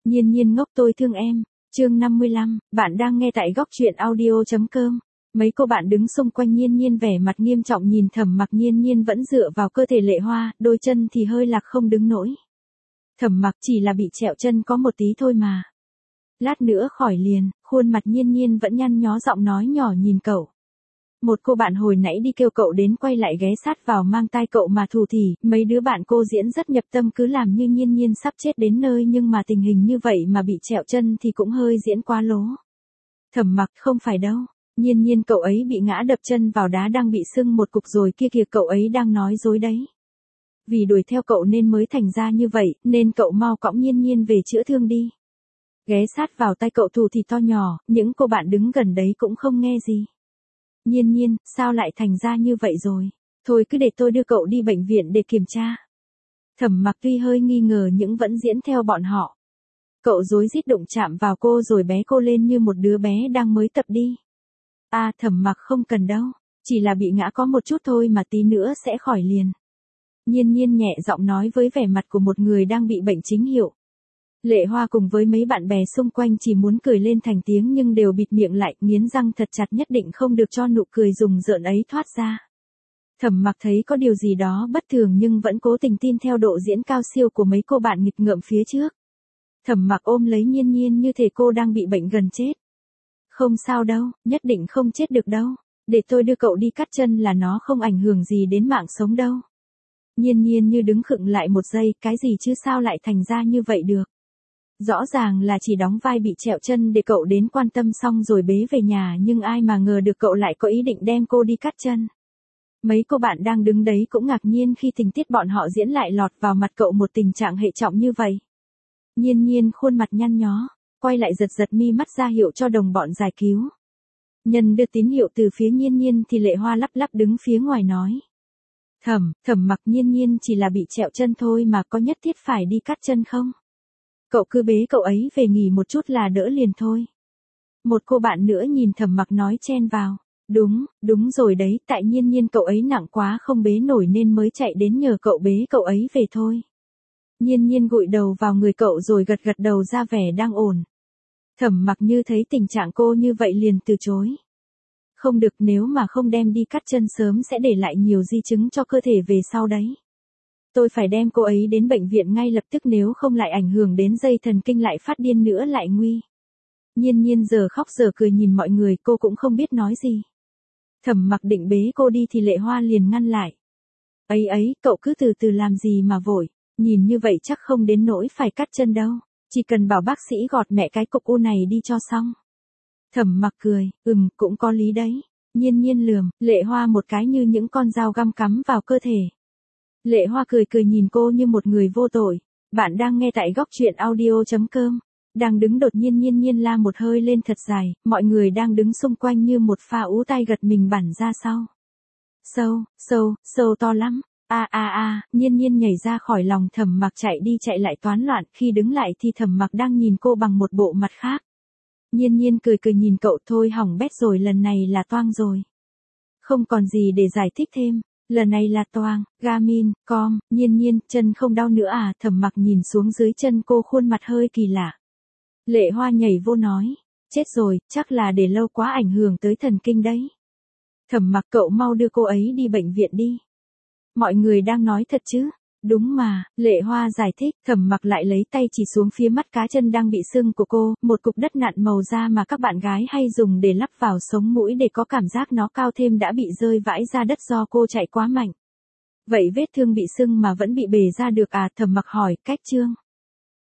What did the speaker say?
Nhiên nhiên ngốc tôi thương em. Chương 55, bạn đang nghe tại góc truyện audio.com. Mấy cô bạn đứng xung quanh Nhiên nhiên vẻ mặt nghiêm trọng nhìn Thẩm Mặc. Nhiên nhiên vẫn dựa vào cơ thể Lệ Hoa, đôi chân thì hơi lạc không đứng nổi. Thẩm Mặc chỉ là bị trẹo chân có một tí thôi mà. Lát nữa khỏi liền, khuôn mặt Nhiên nhiên vẫn nhăn nhó giọng nói nhỏ nhìn cậu. Một cô bạn hồi nãy đi kêu cậu đến quay lại ghé sát vào mang tai cậu mà thủ thỉ, mấy đứa bạn cô diễn rất nhập tâm cứ làm như Nhiên nhiên sắp chết đến nơi nhưng mà tình hình như vậy mà bị trẹo chân thì cũng hơi diễn quá lố. Thẩm Mặc không phải đâu, Nhiên nhiên cậu ấy bị ngã đập chân vào đá đang bị sưng một cục rồi kia kìa, cậu ấy đang nói dối đấy. Vì đuổi theo cậu nên mới thành ra như vậy, nên cậu mau cõng Nhiên nhiên về chữa thương đi. Ghé sát vào tay cậu thủ thì to nhỏ, những cô bạn đứng gần đấy cũng không nghe gì. Nhiên nhiên, sao lại thành ra như vậy rồi? Thôi cứ để tôi đưa cậu đi bệnh viện để kiểm tra. Thẩm Mặc tuy hơi nghi ngờ nhưng vẫn diễn theo bọn họ. Cậu rối rít đụng chạm vào cô rồi bé cô lên như một đứa bé đang mới tập đi. Thẩm Mặc không cần đâu, chỉ là bị ngã có một chút thôi mà tí nữa sẽ khỏi liền. Nhiên nhiên nhẹ giọng nói với vẻ mặt của một người đang bị bệnh chính hiệu. Lệ Hoa cùng với mấy bạn bè xung quanh chỉ muốn cười lên thành tiếng nhưng đều bịt miệng lại, nghiến răng thật chặt nhất định không được cho nụ cười rùng rợn ấy thoát ra. Thẩm Mặc thấy có điều gì đó bất thường nhưng vẫn cố tình tin theo độ diễn cao siêu của mấy cô bạn nghịch ngợm phía trước. Thẩm Mặc ôm lấy Nhiên nhiên như thể cô đang bị bệnh gần chết. Không sao đâu, nhất định không chết được đâu. Để tôi đưa cậu đi cắt chân là nó không ảnh hưởng gì đến mạng sống đâu. Nhiên nhiên như đứng khựng lại một giây, cái gì chứ sao lại thành ra như vậy được. Rõ ràng là chỉ đóng vai bị trẹo chân để cậu đến quan tâm xong rồi bế về nhà nhưng ai mà ngờ được cậu lại có ý định đem cô đi cắt chân. Mấy cô bạn đang đứng đấy cũng ngạc nhiên khi tình tiết bọn họ diễn lại lọt vào mặt cậu một tình trạng hệ trọng như vậy. Nhiên nhiên khuôn mặt nhăn nhó, quay lại giật giật mi mắt ra hiệu cho đồng bọn giải cứu. Nhân đưa tín hiệu từ phía Nhiên nhiên thì Lệ Hoa lắp lắp đứng phía ngoài nói. Thẩm Mặc, Nhiên nhiên chỉ là bị trẹo chân thôi mà có nhất thiết phải đi cắt chân không? Cậu cứ bế cậu ấy về nghỉ một chút là đỡ liền thôi. Một cô bạn nữa nhìn Thẩm Mặc nói chen vào. Đúng rồi đấy, tại Nhiên nhiên cậu ấy nặng quá không bế nổi nên mới chạy đến nhờ cậu bế cậu ấy về thôi. Nhiên nhiên gụi đầu vào người cậu rồi gật gật đầu ra vẻ đang ổn. Thẩm Mặc như thấy tình trạng cô như vậy liền từ chối. Không được, nếu mà không đem đi cắt chân sớm sẽ để lại nhiều di chứng cho cơ thể về sau đấy. Tôi phải đem cô ấy đến bệnh viện ngay lập tức nếu không lại ảnh hưởng đến dây thần kinh lại phát điên nữa lại nguy. Nhiên nhiên giờ khóc giờ cười nhìn mọi người, cô cũng không biết nói gì. Thẩm Mặc định bế cô đi thì Lệ Hoa liền ngăn lại. Ấy, cậu cứ từ từ làm gì mà vội, nhìn như vậy chắc không đến nỗi phải cắt chân đâu, chỉ cần bảo bác sĩ gọt mẹ cái cục u này đi cho xong. Thẩm Mặc cười, cũng có lý đấy. Nhiên nhiên lườm Lệ Hoa một cái như những con dao găm cắm vào cơ thể. Lệ Hoa cười nhìn cô như một người vô tội. Bạn đang nghe tại góc truyện audio.com. Đang đứng đột nhiên Nhiên la một hơi lên thật dài, mọi người đang đứng xung quanh như một pha ú tai gật mình bẳn ra sau. Sâu to lắm. Nhiên nhảy ra khỏi lòng Thẩm Mặc chạy đi chạy lại toán loạn, khi đứng lại thì Thẩm Mặc đang nhìn cô bằng một bộ mặt khác. Nhiên cười nhìn cậu, thôi hỏng bét rồi, lần này là toang rồi. Không còn gì để giải thích thêm. Lần này là toang, Garmin, Nhiên, chân không đau nữa à? Thẩm Mặc nhìn xuống dưới chân cô, khuôn mặt hơi kỳ lạ. Lệ Hoa nhảy vô nói, chết rồi, chắc là để lâu quá ảnh hưởng tới thần kinh đấy. Thẩm Mặc, cậu mau đưa cô ấy đi bệnh viện đi. Mọi người đang nói thật chứ? Đúng mà, Lệ Hoa giải thích. Thẩm Mặc lại lấy tay chỉ xuống phía mắt cá chân đang bị sưng của cô, một cục đất nặn màu da mà các bạn gái hay dùng để lắp vào sống mũi để có cảm giác nó cao thêm đã bị rơi vãi ra đất do cô chạy quá mạnh. Vậy vết thương bị sưng mà vẫn bị bể ra được à? Thẩm Mặc hỏi, cách trương.